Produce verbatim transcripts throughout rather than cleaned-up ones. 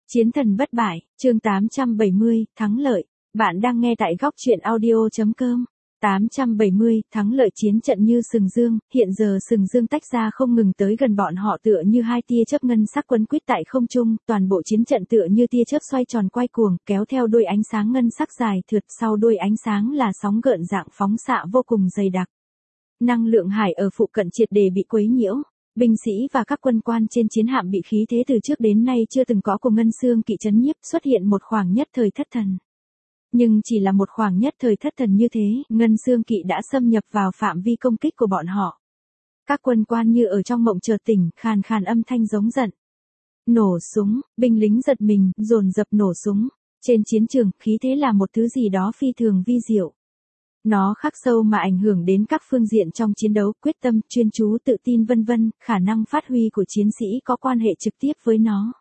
Chiến thần bất bại, chương tám trăm bảy mươi, thắng lợi. Bạn đang nghe tại góc truyện audio.com. tám trăm bảy mươi, thắng lợi chiến trận như sừng dương, hiện giờ sừng dương tách ra không ngừng tới gần bọn họ tựa như hai tia chớp ngân sắc quấn quýt tại không trung, toàn bộ chiến trận tựa như tia chớp xoay tròn quay cuồng, kéo theo đuôi ánh sáng ngân sắc dài thượt, sau đuôi ánh sáng là sóng gợn dạng phóng xạ vô cùng dày đặc. Năng lượng hải ở phụ cận triệt để bị quấy nhiễu. Binh sĩ và các quân quan trên chiến hạm bị khí thế từ trước đến nay chưa từng có của Ngân Xương Kỵ trấn nhiếp, xuất hiện một khoảng nhất thời thất thần. Nhưng chỉ là một khoảng nhất thời thất thần như thế, Ngân Xương Kỵ đã xâm nhập vào phạm vi công kích của bọn họ. Các quân quan như ở trong mộng chợt tỉnh, khàn khàn âm thanh giống giận. Nổ súng, binh lính giật mình, dồn dập nổ súng. Trên chiến trường, khí thế là một thứ gì đó phi thường vi diệu. Nó khắc sâu mà ảnh hưởng đến các phương diện trong chiến đấu, quyết tâm, chuyên chú, tự tin vân vân, khả năng phát huy của chiến sĩ có quan hệ trực tiếp với nó.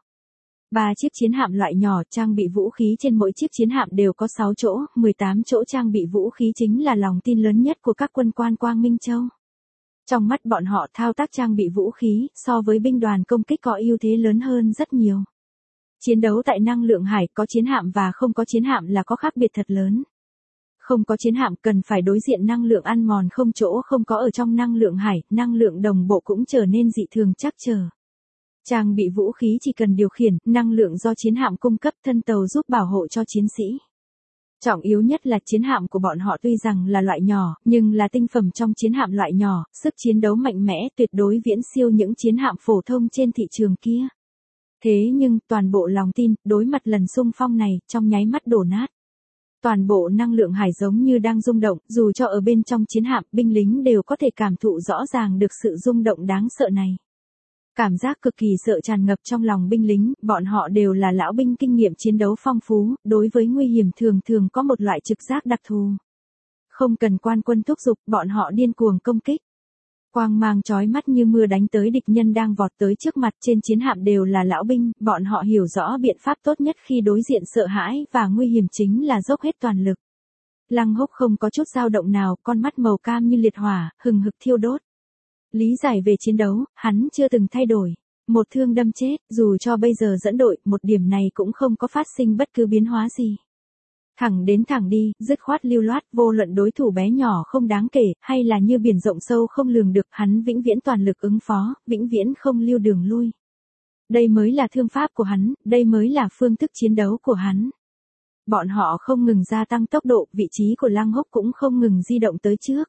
Ba chiếc chiến hạm loại nhỏ trang bị vũ khí trên mỗi chiếc chiến hạm đều có sáu chỗ, mười tám chỗ trang bị vũ khí chính là lòng tin lớn nhất của các quân quan Quang Minh Châu. Trong mắt bọn họ thao tác trang bị vũ khí, so với binh đoàn công kích có ưu thế lớn hơn rất nhiều. Chiến đấu tại năng lượng hải có chiến hạm và không có chiến hạm là có khác biệt thật lớn. Không có chiến hạm cần phải đối diện năng lượng ăn mòn không chỗ không có ở trong năng lượng hải, năng lượng đồng bộ cũng trở nên dị thường chắc chờ. Trang bị vũ khí chỉ cần điều khiển, năng lượng do chiến hạm cung cấp thân tàu giúp bảo hộ cho chiến sĩ. Trọng yếu nhất là chiến hạm của bọn họ tuy rằng là loại nhỏ, nhưng là tinh phẩm trong chiến hạm loại nhỏ, sức chiến đấu mạnh mẽ tuyệt đối viễn siêu những chiến hạm phổ thông trên thị trường kia. Thế nhưng, toàn bộ lòng tin, đối mặt lần xung phong này, trong nháy mắt đổ nát. Toàn bộ năng lượng hải giống như đang rung động, dù cho ở bên trong chiến hạm, binh lính đều có thể cảm thụ rõ ràng được sự rung động đáng sợ này. Cảm giác cực kỳ sợ tràn ngập trong lòng binh lính, bọn họ đều là lão binh kinh nghiệm chiến đấu phong phú, đối với nguy hiểm thường thường có một loại trực giác đặc thù. Không cần quan quân thúc giục, bọn họ điên cuồng công kích. Quang mang chói mắt như mưa đánh tới địch nhân đang vọt tới trước mặt, trên chiến hạm đều là lão binh, bọn họ hiểu rõ biện pháp tốt nhất khi đối diện sợ hãi và nguy hiểm chính là dốc hết toàn lực. Lăng Húc không có chút dao động nào, con mắt màu cam như liệt hỏa, hừng hực thiêu đốt. Lý giải về chiến đấu, hắn chưa từng thay đổi. Một thương đâm chết, dù cho bây giờ dẫn đội, một điểm này cũng không có phát sinh bất cứ biến hóa gì. Thẳng đến thẳng đi, dứt khoát lưu loát, vô luận đối thủ bé nhỏ không đáng kể, hay là như biển rộng sâu không lường được, hắn vĩnh viễn toàn lực ứng phó, vĩnh viễn không lưu đường lui. Đây mới là thương pháp của hắn, đây mới là phương thức chiến đấu của hắn. Bọn họ không ngừng gia tăng tốc độ, vị trí của Lăng Húc cũng không ngừng di động tới trước.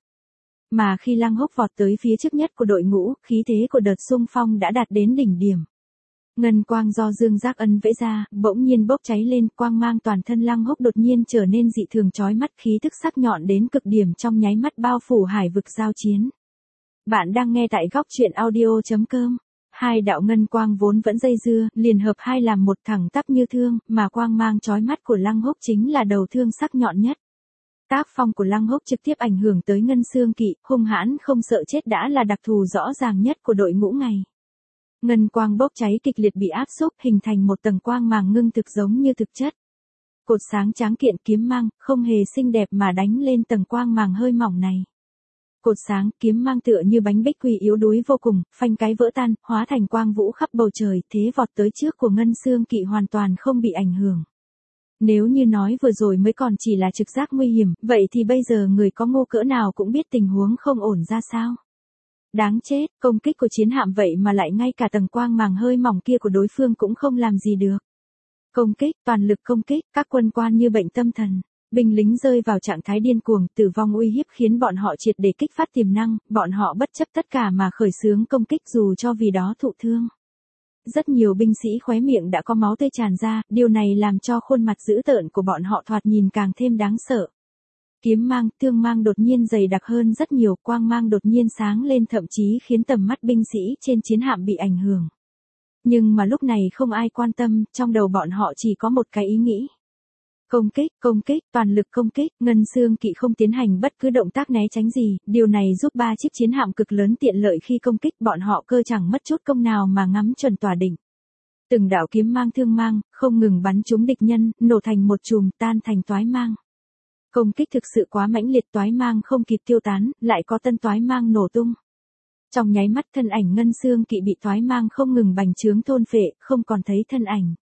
Mà khi Lăng Húc vọt tới phía trước nhất của đội ngũ, khí thế của đợt xung phong đã đạt đến đỉnh điểm. Ngân quang do Dương Giác Ân vẽ ra, bỗng nhiên bốc cháy lên, quang mang toàn thân Lăng Húc đột nhiên trở nên dị thường chói mắt, khí tức sắc nhọn đến cực điểm trong nháy mắt bao phủ hải vực giao chiến. Bạn đang nghe tại góc truyện audio.com. Hai đạo ngân quang vốn vẫn dây dưa, liền hợp hai làm một thẳng tắp như thương, mà quang mang chói mắt của Lăng Húc chính là đầu thương sắc nhọn nhất. Tác phong của Lăng Húc trực tiếp ảnh hưởng tới Ngân Xương Kỵ, hung hãn không sợ chết đã là đặc thù rõ ràng nhất của đội ngũ ngày. Ngân quang bốc cháy kịch liệt bị áp xúc, hình thành một tầng quang màng ngưng thực giống như thực chất. Cột sáng tráng kiện kiếm mang, không hề xinh đẹp mà đánh lên tầng quang màng hơi mỏng này. Cột sáng, kiếm mang tựa như bánh bích quy yếu đuối vô cùng, phanh cái vỡ tan, hóa thành quang vũ khắp bầu trời, thế vọt tới trước của Ngân Xương Kỵ hoàn toàn không bị ảnh hưởng. Nếu như nói vừa rồi mới còn chỉ là trực giác nguy hiểm, vậy thì bây giờ người có ngu cỡ nào cũng biết tình huống không ổn ra sao. Đáng chết, công kích của chiến hạm vậy mà lại ngay cả tầng quang màng hơi mỏng kia của đối phương cũng không làm gì được. Công kích, toàn lực công kích, các quân quan như bệnh tâm thần. Binh lính rơi vào trạng thái điên cuồng, tử vong uy hiếp khiến bọn họ triệt để kích phát tiềm năng, bọn họ bất chấp tất cả mà khởi xướng công kích dù cho vì đó thụ thương. Rất nhiều binh sĩ khóe miệng đã có máu tươi tràn ra, điều này làm cho khuôn mặt dữ tợn của bọn họ thoạt nhìn càng thêm đáng sợ. Kiếm mang, thương mang đột nhiên dày đặc hơn rất nhiều, quang mang đột nhiên sáng lên thậm chí khiến tầm mắt binh sĩ trên chiến hạm bị ảnh hưởng. Nhưng mà lúc này không ai quan tâm, trong đầu bọn họ chỉ có một cái ý nghĩ. Công kích, công kích, toàn lực công kích, Ngân Xương Kỵ không tiến hành bất cứ động tác né tránh gì, điều này giúp ba chiếc chiến hạm cực lớn tiện lợi khi công kích, bọn họ cơ chẳng mất chút công nào mà ngắm chuẩn tỏa đỉnh. Từng đạo kiếm mang thương mang, không ngừng bắn trúng địch nhân, nổ thành một chùm, tan thành toái mang. Công kích thực sự quá mãnh liệt, toái mang không kịp tiêu tán, lại có tân toái mang nổ tung. Trong nháy mắt thân ảnh Ngân Xương Kỵ bị toái mang không ngừng bành trướng thôn phệ, không còn thấy thân ảnh.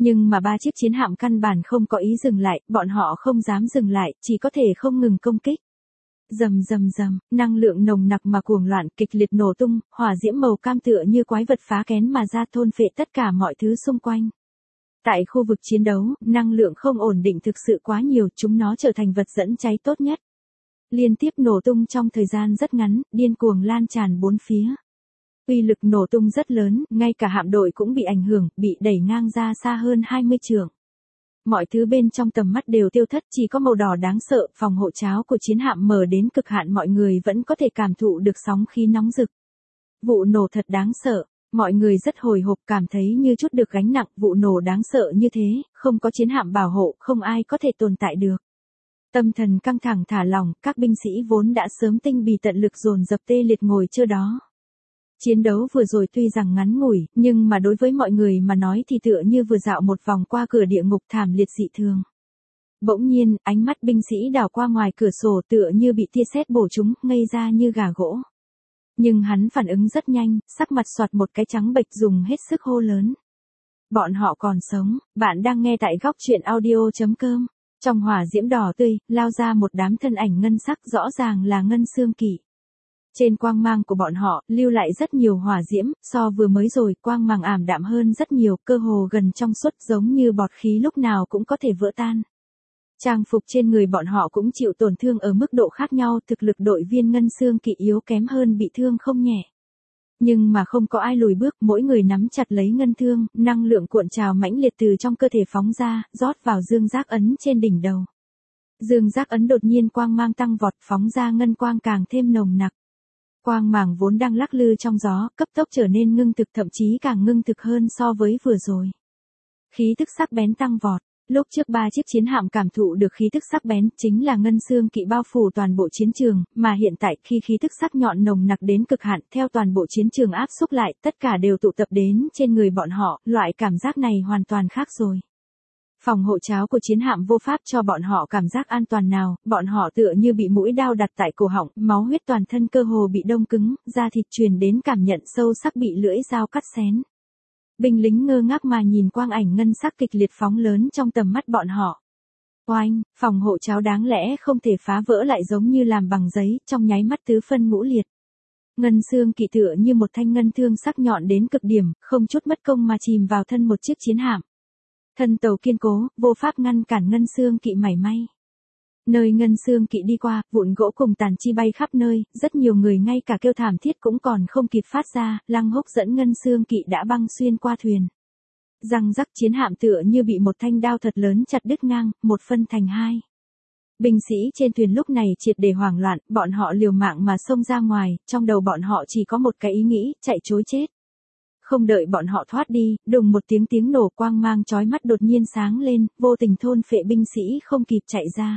Nhưng mà ba chiếc chiến hạm căn bản không có ý dừng lại, bọn họ không dám dừng lại, chỉ có thể không ngừng công kích. Rầm rầm rầm, năng lượng nồng nặc mà cuồng loạn kịch liệt nổ tung, hỏa diễm màu cam tựa như quái vật phá kén mà ra thôn phệ tất cả mọi thứ xung quanh. Tại khu vực chiến đấu, năng lượng không ổn định thực sự quá nhiều, chúng nó trở thành vật dẫn cháy tốt nhất. Liên tiếp nổ tung trong thời gian rất ngắn, điên cuồng lan tràn bốn phía. Uy lực nổ tung rất lớn, ngay cả hạm đội cũng bị ảnh hưởng, bị đẩy ngang ra xa hơn hai mươi trượng. Mọi thứ bên trong tầm mắt đều tiêu thất, chỉ có màu đỏ đáng sợ, phòng hộ cháo của chiến hạm mở đến cực hạn, mọi người vẫn có thể cảm thụ được sóng khí nóng rực. Vụ nổ thật đáng sợ, mọi người rất hồi hộp, cảm thấy như chút được gánh nặng, vụ nổ đáng sợ như thế, không có chiến hạm bảo hộ, không ai có thể tồn tại được. Tâm thần căng thẳng thả lỏng, các binh sĩ vốn đã sớm tinh bì tận lực dồn dập tê liệt ngồi chưa đó. Chiến đấu vừa rồi tuy rằng ngắn ngủi, nhưng mà đối với mọi người mà nói thì tựa như vừa dạo một vòng qua cửa địa ngục thảm liệt dị thường. Bỗng nhiên, ánh mắt binh sĩ đảo qua ngoài cửa sổ tựa như bị tia sét bổ trúng, ngây ra như gà gỗ. Nhưng hắn phản ứng rất nhanh, sắc mặt xoạt một cái trắng bệch, dùng hết sức hô lớn. Bọn họ còn sống, bạn đang nghe tại góc truyện audio chấm com. Trong hỏa diễm đỏ tươi, lao ra một đám thân ảnh ngân sắc, rõ ràng là Ngân Xương Kỵ. Trên quang mang của bọn họ, lưu lại rất nhiều hỏa diễm, so vừa mới rồi, quang mang ảm đạm hơn rất nhiều, cơ hồ gần trong suốt, giống như bọt khí lúc nào cũng có thể vỡ tan. Trang phục trên người bọn họ cũng chịu tổn thương ở mức độ khác nhau, thực lực đội viên Ngân Xương Kỵ yếu kém hơn bị thương không nhẹ. Nhưng mà không có ai lùi bước, mỗi người nắm chặt lấy ngân thương, năng lượng cuộn trào mãnh liệt từ trong cơ thể phóng ra, rót vào dương giác ấn trên đỉnh đầu. Dương giác ấn đột nhiên quang mang tăng vọt, phóng ra ngân quang càng thêm nồng nặc. Quang màng vốn đang lắc lư trong gió, cấp tốc trở nên ngưng thực, thậm chí càng ngưng thực hơn so với vừa rồi. Khí tức sắc bén tăng vọt. Lúc trước ba chiếc chiến hạm cảm thụ được khí tức sắc bén, chính là Ngân Xương Kỵ bao phủ toàn bộ chiến trường, mà hiện tại khi khí tức sắc nhọn nồng nặc đến cực hạn, theo toàn bộ chiến trường áp xúc lại, tất cả đều tụ tập đến trên người bọn họ, loại cảm giác này hoàn toàn khác rồi. Phòng hộ cháo của chiến hạm vô pháp cho bọn họ cảm giác an toàn nào, bọn họ tựa như bị mũi đao đặt tại cổ họng, máu huyết toàn thân cơ hồ bị đông cứng, da thịt truyền đến cảm nhận sâu sắc bị lưỡi dao cắt xén. Binh lính ngơ ngác mà nhìn quang ảnh ngân sắc kịch liệt phóng lớn trong tầm mắt bọn họ. Oanh, phòng hộ cháo đáng lẽ không thể phá vỡ lại, giống như làm bằng giấy, trong nháy mắt tứ phân ngũ liệt. Ngân Xương Kỵ tựa như một thanh ngân thương sắc nhọn đến cực điểm, không chút mất công mà chìm vào thân một chiếc chiến hạm. Thân tàu kiên cố, vô pháp ngăn cản Ngân Xương Kỵ mảy may. Nơi Ngân Xương Kỵ đi qua, vụn gỗ cùng tàn chi bay khắp nơi, rất nhiều người ngay cả kêu thảm thiết cũng còn không kịp phát ra, Lăng Húc dẫn Ngân Xương Kỵ đã băng xuyên qua thuyền. Răng rắc, chiến hạm tựa như bị một thanh đao thật lớn chặt đứt ngang, một phân thành hai. Binh sĩ trên thuyền lúc này triệt để hoảng loạn, bọn họ liều mạng mà xông ra ngoài, trong đầu bọn họ chỉ có một cái ý nghĩ, chạy trối chết. Không đợi bọn họ thoát đi, đùng một tiếng tiếng nổ, quang mang chói mắt đột nhiên sáng lên, vô tình thôn phệ binh sĩ không kịp chạy ra.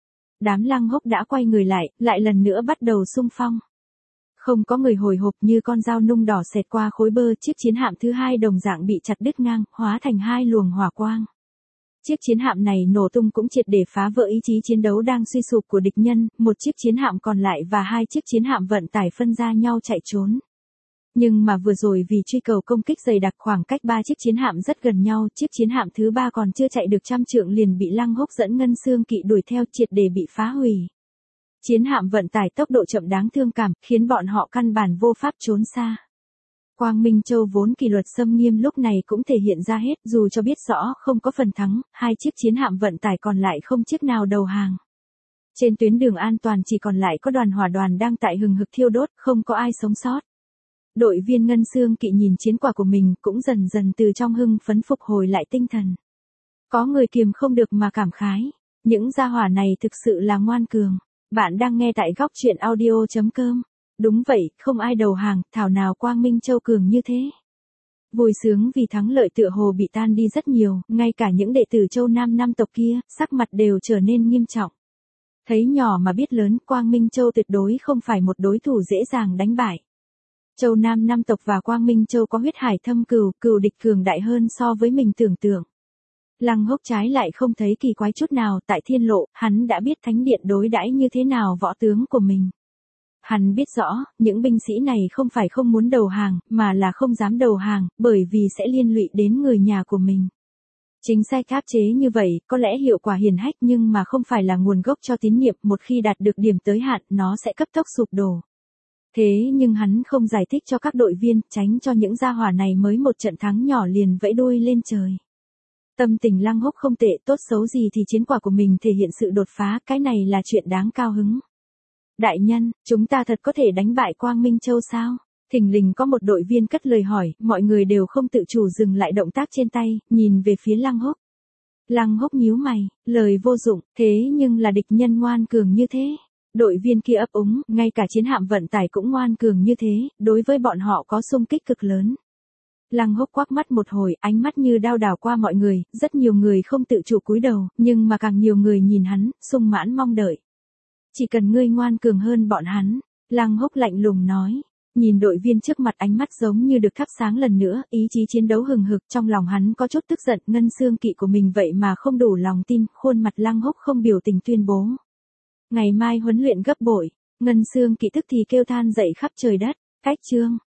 Đám Lăng Húc đã quay người lại, lại lần nữa bắt đầu xung phong. Không có người hồi hộp, như con dao nung đỏ xẹt qua khối bơ, chiếc chiến hạm thứ hai đồng dạng bị chặt đứt ngang, hóa thành hai luồng hỏa quang. Chiếc chiến hạm này nổ tung cũng triệt để phá vỡ ý chí chiến đấu đang suy sụp của địch nhân, một chiếc chiến hạm còn lại và hai chiếc chiến hạm vận tải phân ra nhau chạy trốn. Nhưng mà vừa rồi vì truy cầu công kích dày đặc, khoảng cách ba chiếc chiến hạm rất gần nhau, chiếc chiến hạm thứ ba còn chưa chạy được trăm trượng liền bị Lăng Húc dẫn Ngân Xương Kỵ đuổi theo, triệt để bị phá hủy. Chiến hạm vận tải tốc độ chậm đáng thương cảm, khiến bọn họ căn bản vô pháp trốn xa. Quang Minh Châu vốn kỷ luật xâm nghiêm lúc này cũng thể hiện ra hết, dù cho biết rõ không có phần thắng, hai chiếc chiến hạm vận tải còn lại không chiếc nào đầu hàng. Trên tuyến đường an toàn chỉ còn lại có đoàn hỏa đoàn đang tại hừng hực thiêu đốt, không có ai sống sót. Đội viên Ngân Xương Kỵ nhìn chiến quả của mình cũng dần dần từ trong hưng phấn phục hồi lại tinh thần. Có người kiềm không được mà cảm khái, những gia hỏa này thực sự là ngoan cường. Bạn đang nghe tại góc truyện audio chấm com. Đúng vậy, không ai đầu hàng, thảo nào Quang Minh Châu cường như thế. Vui sướng vì thắng lợi tựa hồ bị tan đi rất nhiều, ngay cả những đệ tử Châu Nam Nam tộc kia, sắc mặt đều trở nên nghiêm trọng. Thấy nhỏ mà biết lớn, Quang Minh Châu tuyệt đối không phải một đối thủ dễ dàng đánh bại. Châu Nam Nam tộc và Quang Minh Châu có huyết hải thâm cừu, cừu địch cường đại hơn so với mình tưởng tượng. Lăng Húc trái lại không thấy kỳ quái chút nào, tại Thiên Lộ, hắn đã biết Thánh Điện đối đãi như thế nào võ tướng của mình. Hắn biết rõ, những binh sĩ này không phải không muốn đầu hàng, mà là không dám đầu hàng, bởi vì sẽ liên lụy đến người nhà của mình. Chính sách áp chế như vậy, có lẽ hiệu quả hiển hách nhưng mà không phải là nguồn gốc cho tín nhiệm, một khi đạt được điểm tới hạn, nó sẽ cấp tốc sụp đổ. Thế nhưng hắn không giải thích cho các đội viên, tránh cho những gia hỏa này mới một trận thắng nhỏ liền vẫy đuôi lên trời. Tâm tình Lăng Húc không tệ, tốt xấu gì thì chiến quả của mình thể hiện sự đột phá, cái này là chuyện đáng cao hứng. Đại nhân, chúng ta thật có thể đánh bại Quang Minh Châu sao? Thình lình có một đội viên cất lời hỏi, mọi người đều không tự chủ dừng lại động tác trên tay, nhìn về phía Lăng Húc. Lăng Húc nhíu mày, lời vô dụng, thế nhưng là địch nhân ngoan cường như thế. Đội viên kia ấp úng, ngay cả chiến hạm vận tải cũng ngoan cường như thế, đối với bọn họ có xung kích cực lớn. Lăng Húc quắc mắt một hồi, ánh mắt như đao đảo qua mọi người, rất nhiều người không tự chủ cúi đầu, nhưng mà càng nhiều người nhìn hắn, sung mãn mong đợi. Chỉ cần ngươi ngoan cường hơn bọn hắn, Lăng Húc lạnh lùng nói. Nhìn đội viên trước mặt, ánh mắt giống như được thắp sáng lần nữa, ý chí chiến đấu hừng hực, trong lòng hắn có chút tức giận, ngân xương kỵ của mình vậy mà không đủ lòng tin, khuôn mặt Lăng Húc không biểu tình tuyên bố. Ngày mai huấn luyện gấp bội, ngân xương kỵ tức thì kêu than dậy khắp trời đất, cách chương.